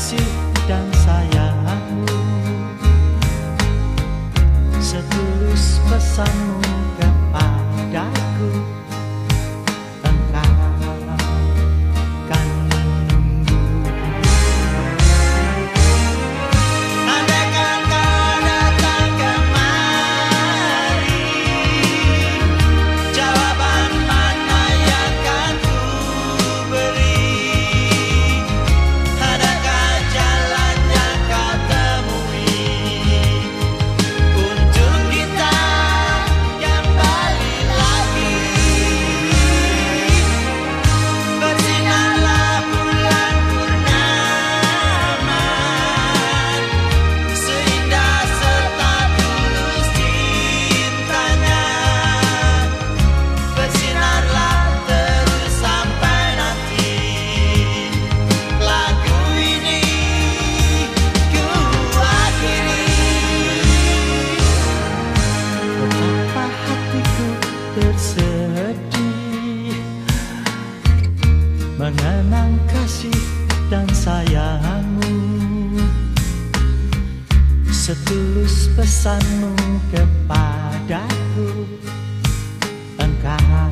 kasih dan sayangmu, setulus pesanmu kepadaku, engkau kan menunggu. Andaikan kau datang kemari, jawaban mana yang akan ku beri? Adakah jalan yang kau temui untuk kita kembali lagi? Bersinarlah bulan purnama, seindah serta tulus cintanya. Bersinarlah terus sampai nanti lagu ini ku akhiri. Betapa hatiku tersedih mengenang kasih dan sayangmu, setulus pesanmu kepadaku, engkau